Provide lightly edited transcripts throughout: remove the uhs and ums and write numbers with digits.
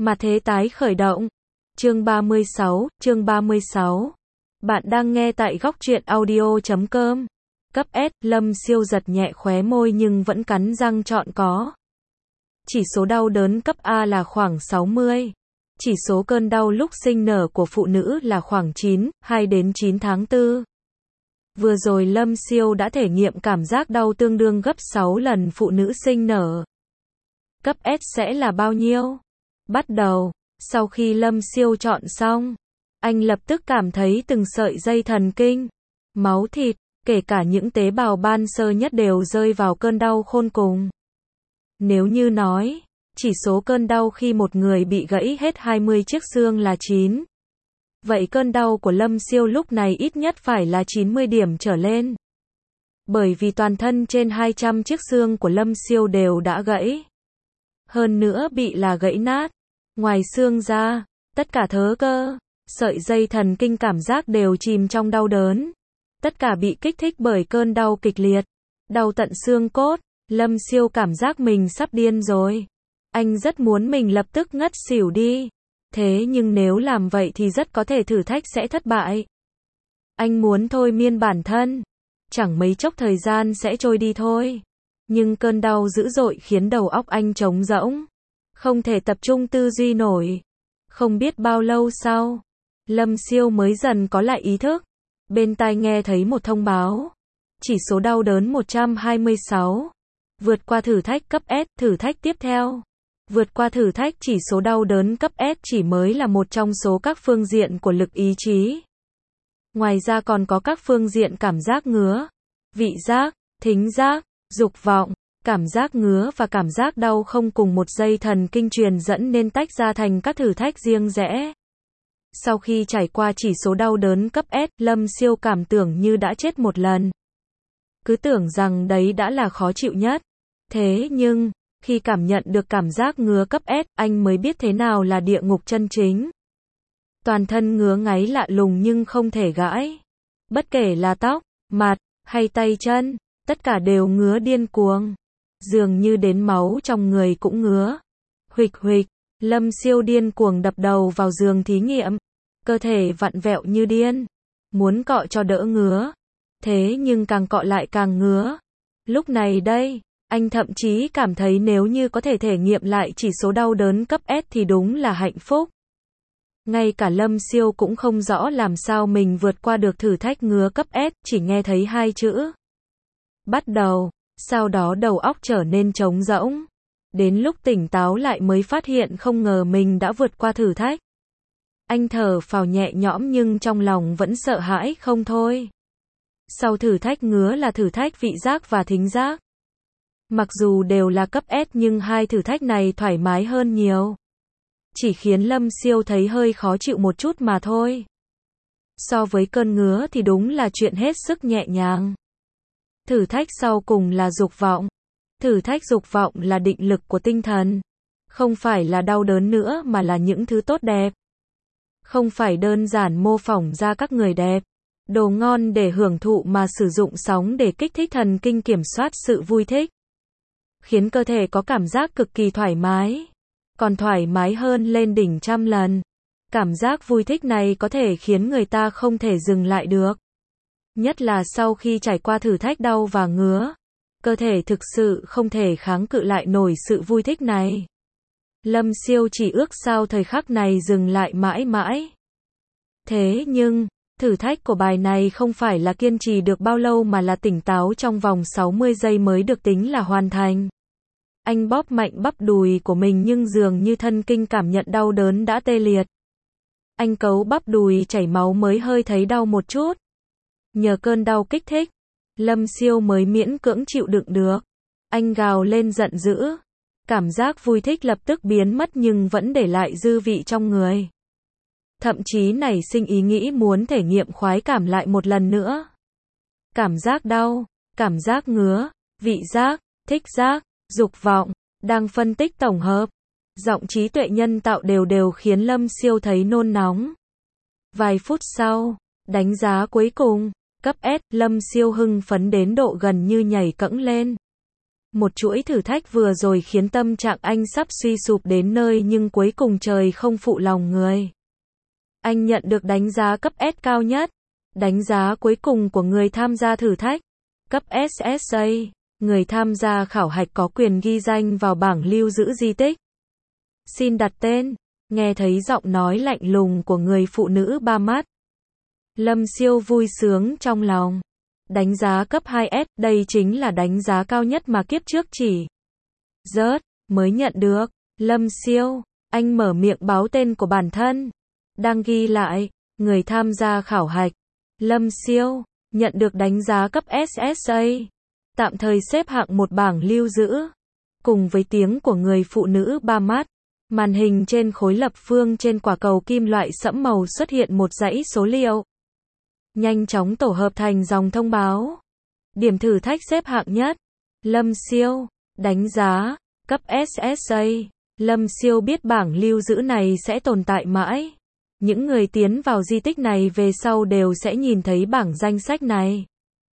Mà thế tái khởi động. Chương 36. Bạn đang nghe tại góc truyện audio.com. Cấp S, Lâm Siêu giật nhẹ khóe môi nhưng vẫn cắn răng chọn có. Chỉ số đau đớn cấp A là khoảng 60. Chỉ số cơn đau lúc sinh nở của phụ nữ là khoảng 2 đến 9 tháng 4. Vừa rồi Lâm Siêu đã thể nghiệm cảm giác đau tương đương gấp 6 lần phụ nữ sinh nở. Cấp S sẽ là bao nhiêu? Bắt đầu, sau khi Lâm Siêu chọn xong, anh lập tức cảm thấy từng sợi dây thần kinh, máu thịt, kể cả những tế bào ban sơ nhất đều rơi vào cơn đau khôn cùng. Nếu như nói, chỉ số cơn đau khi một người bị gãy hết 20 chiếc xương là 9. Vậy cơn đau của Lâm Siêu lúc này ít nhất phải là 90 điểm trở lên. Bởi vì toàn thân trên 200 chiếc xương của Lâm Siêu đều đã gãy. Hơn nữa bị là gãy nát. Ngoài xương ra, tất cả thớ cơ, sợi dây thần kinh cảm giác đều chìm trong đau đớn. Tất cả bị kích thích bởi cơn đau kịch liệt. Đau tận xương cốt, Lâm Siêu cảm giác mình sắp điên rồi. Anh rất muốn mình lập tức ngất xỉu đi. Thế nhưng nếu làm vậy thì rất có thể thử thách sẽ thất bại. Anh muốn thôi miên bản thân. Chẳng mấy chốc thời gian sẽ trôi đi thôi. Nhưng cơn đau dữ dội khiến đầu óc anh trống rỗng. Không thể tập trung tư duy nổi. Không biết bao lâu sau, Lâm Siêu mới dần có lại ý thức. Bên tai nghe thấy một thông báo. Chỉ số đau đớn 126. Vượt qua thử thách cấp S, thử thách tiếp theo. Vượt qua thử thách chỉ số đau đớn cấp S chỉ mới là một trong số các phương diện của lực ý chí. Ngoài ra còn có các phương diện cảm giác ngứa, vị giác, thính giác, dục vọng. Cảm giác ngứa và cảm giác đau không cùng một dây thần kinh truyền dẫn nên tách ra thành các thử thách riêng rẽ. Sau khi trải qua chỉ số đau đớn cấp S, Lâm Siêu cảm tưởng như đã chết một lần. Cứ tưởng rằng đấy đã là khó chịu nhất. Thế nhưng, khi cảm nhận được cảm giác ngứa cấp S, anh mới biết thế nào là địa ngục chân chính. Toàn thân ngứa ngáy lạ lùng nhưng không thể gãi. Bất kể là tóc, mặt, hay tay chân, tất cả đều ngứa điên cuồng. Dường như đến máu trong người cũng ngứa. Huỵch huỵch, Lâm Siêu điên cuồng đập đầu vào giường thí nghiệm. Cơ thể vặn vẹo như điên. Muốn cọ cho đỡ ngứa. Thế nhưng càng cọ lại càng ngứa. Lúc này đây, anh thậm chí cảm thấy nếu như có thể thể nghiệm lại chỉ số đau đớn cấp S thì đúng là hạnh phúc. Ngay cả Lâm Siêu cũng không rõ làm sao mình vượt qua được thử thách ngứa cấp S, chỉ nghe thấy hai chữ. Bắt đầu. Sau đó đầu óc trở nên trống rỗng. Đến lúc tỉnh táo lại mới phát hiện không ngờ mình đã vượt qua thử thách. Anh thở phào nhẹ nhõm nhưng trong lòng vẫn sợ hãi không thôi. Sau thử thách ngứa là thử thách vị giác và thính giác. Mặc dù đều là cấp S nhưng hai thử thách này thoải mái hơn nhiều. Chỉ khiến Lâm Siêu thấy hơi khó chịu một chút mà thôi. So với cơn ngứa thì đúng là chuyện hết sức nhẹ nhàng. Thử thách sau cùng là dục vọng. Thử thách dục vọng là định lực của tinh thần. Không phải là đau đớn nữa mà là những thứ tốt đẹp. Không phải đơn giản mô phỏng ra các người đẹp, đồ ngon để hưởng thụ mà sử dụng sóng để kích thích thần kinh kiểm soát sự vui thích. Khiến cơ thể có cảm giác cực kỳ thoải mái. Còn thoải mái hơn lên đỉnh trăm lần. Cảm giác vui thích này có thể khiến người ta không thể dừng lại được. Nhất là sau khi trải qua thử thách đau và ngứa. Cơ thể thực sự không thể kháng cự lại nổi sự vui thích này. Lâm Siêu chỉ ước sao thời khắc này dừng lại mãi mãi. Thế nhưng, thử thách của bài này không phải là kiên trì được bao lâu mà là tỉnh táo trong vòng 60 giây mới được tính là hoàn thành. Anh bóp mạnh bắp đùi của mình nhưng dường như thân kinh cảm nhận đau đớn đã tê liệt. Anh cấu bắp đùi chảy máu mới hơi thấy đau một chút. Nhờ cơn đau kích thích, Lâm Siêu mới miễn cưỡng chịu đựng được. Anh gào lên giận dữ. Cảm giác vui thích lập tức biến mất nhưng vẫn để lại dư vị trong người. Thậm chí nảy sinh ý nghĩ muốn thể nghiệm khoái cảm lại một lần nữa. Cảm giác đau, cảm giác ngứa, vị giác, thích giác, dục vọng, đang phân tích tổng hợp. Giọng trí tuệ nhân tạo đều khiến Lâm Siêu thấy nôn nóng. Vài phút sau, đánh giá cuối cùng. Cấp S, Lâm Siêu hưng phấn đến độ gần như nhảy cẫng lên. Một chuỗi thử thách vừa rồi khiến tâm trạng anh sắp suy sụp đến nơi nhưng cuối cùng trời không phụ lòng người. Anh nhận được đánh giá cấp S cao nhất. Đánh giá cuối cùng của người tham gia thử thách. Cấp SSA. Người tham gia khảo hạch có quyền ghi danh vào bảng lưu giữ di tích. Xin đặt tên. Nghe thấy giọng nói lạnh lùng của người phụ nữ ba mắt. Lâm Siêu vui sướng trong lòng. Đánh giá cấp 2S, đây chính là đánh giá cao nhất mà kiếp trước chỉ rớt mới nhận được. Lâm Siêu, anh mở miệng báo tên của bản thân. Đang ghi lại, người tham gia khảo hạch. Lâm Siêu, nhận được đánh giá cấp SSA. Tạm thời xếp hạng một bảng lưu giữ. Cùng với tiếng của người phụ nữ ba mắt, màn hình trên khối lập phương trên quả cầu kim loại sẫm màu xuất hiện một dãy số liệu. Nhanh chóng tổ hợp thành dòng thông báo. Điểm thử thách xếp hạng nhất. Lâm Siêu, đánh giá, cấp SSA. Lâm Siêu biết bảng lưu giữ này sẽ tồn tại mãi. Những người tiến vào di tích này về sau đều sẽ nhìn thấy bảng danh sách này.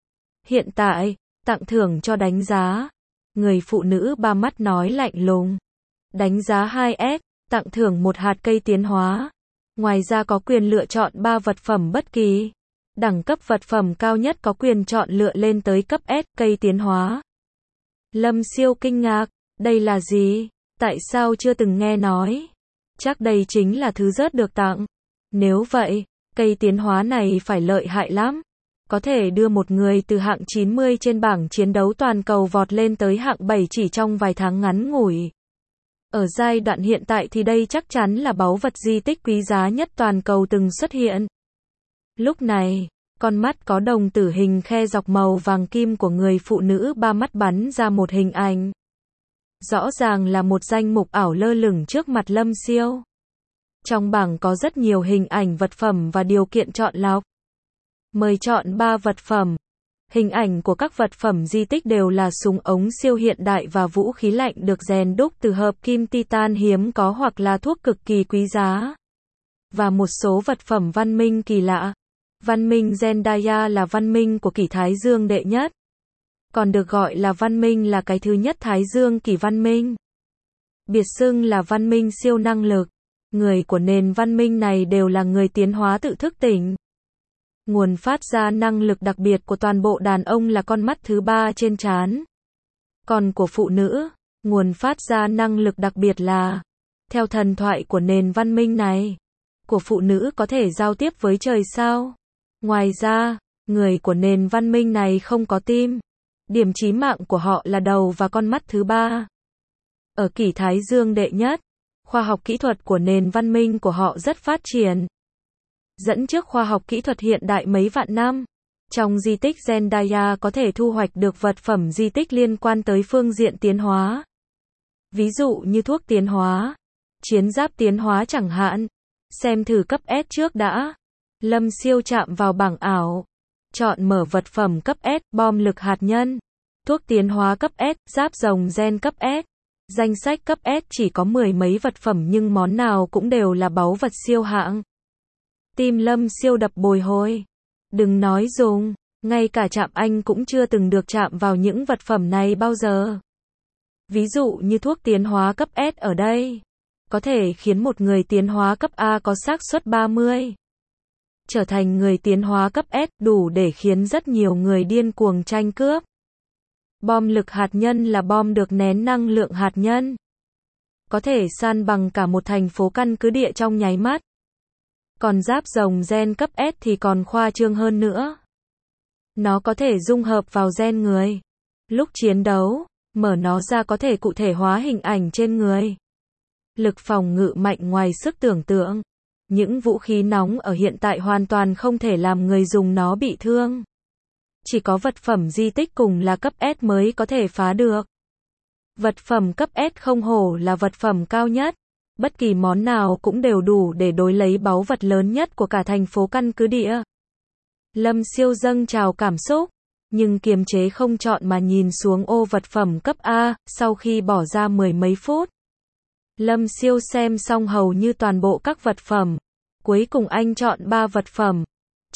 Hiện tại, tặng thưởng cho đánh giá. Người phụ nữ ba mắt nói lạnh lùng. Đánh giá 2S, tặng thưởng một hạt cây tiến hóa. Ngoài ra có quyền lựa chọn 3 vật phẩm bất kỳ. Đẳng cấp vật phẩm cao nhất có quyền chọn lựa lên tới cấp S, cây tiến hóa. Lâm Siêu kinh ngạc, đây là gì? Tại sao chưa từng nghe nói? Chắc đây chính là thứ rớt được tặng. Nếu vậy, cây tiến hóa này phải lợi hại lắm. Có thể đưa một người từ hạng 90 trên bảng chiến đấu toàn cầu vọt lên tới hạng 7 chỉ trong vài tháng ngắn ngủi. Ở giai đoạn hiện tại thì đây chắc chắn là báu vật di tích quý giá nhất toàn cầu từng xuất hiện. Lúc này, con mắt có đồng tử hình khe dọc màu vàng kim của người phụ nữ ba mắt bắn ra một hình ảnh. Rõ ràng là một danh mục ảo lơ lửng trước mặt Lâm Siêu. Trong bảng có rất nhiều hình ảnh vật phẩm và điều kiện chọn lọc. Mời chọn 3 vật phẩm. Hình ảnh của các vật phẩm di tích đều là súng ống siêu hiện đại và vũ khí lạnh được rèn đúc từ hợp kim titan hiếm có hoặc là thuốc cực kỳ quý giá. Và một số vật phẩm văn minh kỳ lạ. Văn minh Zendaya là văn minh của kỷ Thái Dương đệ nhất. Còn được gọi là văn minh là cái thứ nhất Thái Dương kỷ văn minh. Biệt xưng là văn minh siêu năng lực. Người của nền văn minh này đều là người tiến hóa tự thức tỉnh. Nguồn phát ra năng lực đặc biệt của toàn bộ đàn ông là con mắt thứ 3 trên trán. Còn của phụ nữ, nguồn phát ra năng lực đặc biệt là, theo thần thoại của nền văn minh này, của phụ nữ có thể giao tiếp với trời sao. Ngoài ra, người của nền văn minh này không có tim. Điểm chí mạng của họ là đầu và con mắt thứ 3. Ở kỷ Thái Dương đệ nhất, khoa học kỹ thuật của nền văn minh của họ rất phát triển. Dẫn trước khoa học kỹ thuật hiện đại mấy vạn năm. Trong di tích Zendaya có thể thu hoạch được vật phẩm di tích liên quan tới phương diện tiến hóa. Ví dụ như thuốc tiến hóa, chiến giáp tiến hóa chẳng hạn. Xem thử cấp S trước đã. Lâm Siêu chạm vào bảng ảo. Chọn mở vật phẩm cấp S, bom lực hạt nhân. Thuốc tiến hóa cấp S, giáp rồng gen cấp S. Danh sách cấp S chỉ có 10 mấy vật phẩm nhưng món nào cũng đều là báu vật siêu hạng. Tim Lâm Siêu đập bồi hồi. Đừng nói dùng, ngay cả chạm anh cũng chưa từng được chạm vào những vật phẩm này bao giờ. Ví dụ như thuốc tiến hóa cấp S ở đây, có thể khiến một người tiến hóa cấp A có xác suất 30. Trở thành người tiến hóa cấp S đủ để khiến rất nhiều người điên cuồng tranh cướp. Bom lực hạt nhân là bom được nén năng lượng hạt nhân. Có thể san bằng cả một thành phố căn cứ địa trong nháy mắt. Còn giáp rồng gen cấp S thì còn khoa trương hơn nữa. Nó có thể dung hợp vào gen người. Lúc chiến đấu, mở nó ra có thể cụ thể hóa hình ảnh trên người. Lực phòng ngự mạnh ngoài sức tưởng tượng. Những vũ khí nóng ở hiện tại hoàn toàn không thể làm người dùng nó bị thương. Chỉ có vật phẩm di tích cùng là cấp S mới có thể phá được. Vật phẩm cấp S không hổ là vật phẩm cao nhất. Bất kỳ món nào cũng đều đủ để đối lấy báu vật lớn nhất của cả thành phố căn cứ địa. Lâm Siêu dâng trào cảm xúc, nhưng kiềm chế không chọn mà nhìn xuống ô vật phẩm cấp A, sau khi bỏ ra 10 mấy phút. Lâm Siêu xem xong hầu như toàn bộ các vật phẩm. Cuối cùng anh chọn 3 vật phẩm.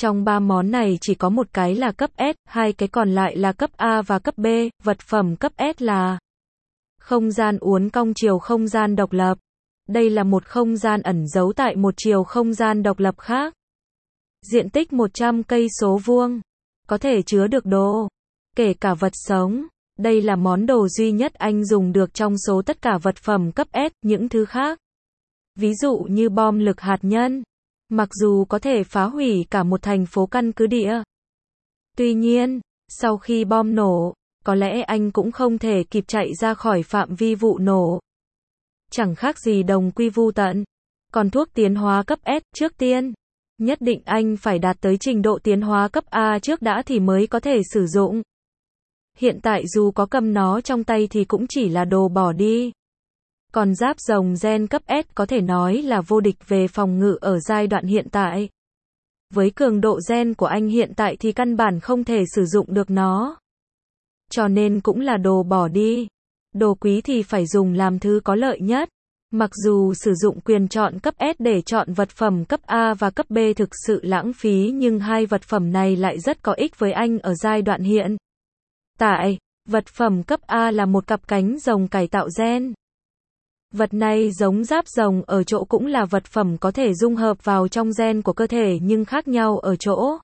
Trong 3 món này chỉ có một cái là cấp S, hai cái còn lại là cấp A và cấp B, vật phẩm cấp S là không gian uốn cong chiều không gian độc lập. Đây là một không gian ẩn giấu tại một chiều không gian độc lập khác. Diện tích 100 cây số vuông. Có thể chứa được đồ, kể cả vật sống. Đây là món đồ duy nhất anh dùng được trong số tất cả vật phẩm cấp S, những thứ khác. Ví dụ như bom lực hạt nhân. Mặc dù có thể phá hủy cả một thành phố căn cứ địa. Tuy nhiên, sau khi bom nổ, có lẽ anh cũng không thể kịp chạy ra khỏi phạm vi vụ nổ. Chẳng khác gì đồng quy vu tận. Còn thuốc tiến hóa cấp S, trước tiên, nhất định anh phải đạt tới trình độ tiến hóa cấp A trước đã thì mới có thể sử dụng. Hiện tại dù có cầm nó trong tay thì cũng chỉ là đồ bỏ đi. Còn giáp rồng gen cấp S có thể nói là vô địch về phòng ngự ở giai đoạn hiện tại. Với cường độ gen của anh hiện tại thì căn bản không thể sử dụng được nó. Cho nên cũng là đồ bỏ đi. Đồ quý thì phải dùng làm thứ có lợi nhất. Mặc dù sử dụng quyền chọn cấp S để chọn vật phẩm cấp A và cấp B thực sự lãng phí nhưng hai vật phẩm này lại rất có ích với anh ở giai đoạn hiện tại. Vật phẩm cấp A là một cặp cánh rồng cải tạo gen. Vật này giống giáp rồng ở chỗ cũng là vật phẩm có thể dung hợp vào trong gen của cơ thể nhưng khác nhau ở chỗ.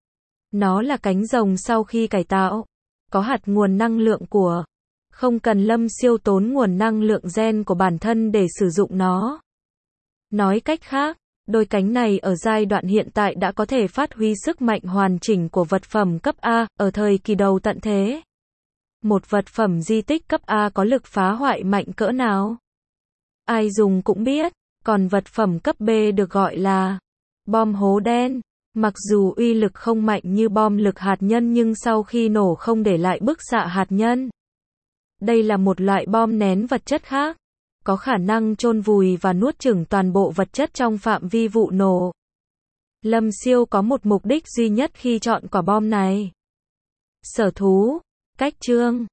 Nó là cánh rồng sau khi cải tạo. Có hạt nguồn năng lượng của. Không cần Lâm Siêu tốn nguồn năng lượng gen của bản thân để sử dụng nó. Nói cách khác, đôi cánh này ở giai đoạn hiện tại đã có thể phát huy sức mạnh hoàn chỉnh của vật phẩm cấp A ở thời kỳ đầu tận thế. Một vật phẩm di tích cấp A có lực phá hoại mạnh cỡ nào? Ai dùng cũng biết, còn vật phẩm cấp B được gọi là bom hố đen. Mặc dù uy lực không mạnh như bom lực hạt nhân nhưng sau khi nổ không để lại bức xạ hạt nhân. Đây là một loại bom nén vật chất khác, có khả năng chôn vùi và nuốt chửng toàn bộ vật chất trong phạm vi vụ nổ. Lâm Siêu có một mục đích duy nhất khi chọn quả bom này. Sở thú, cách chương.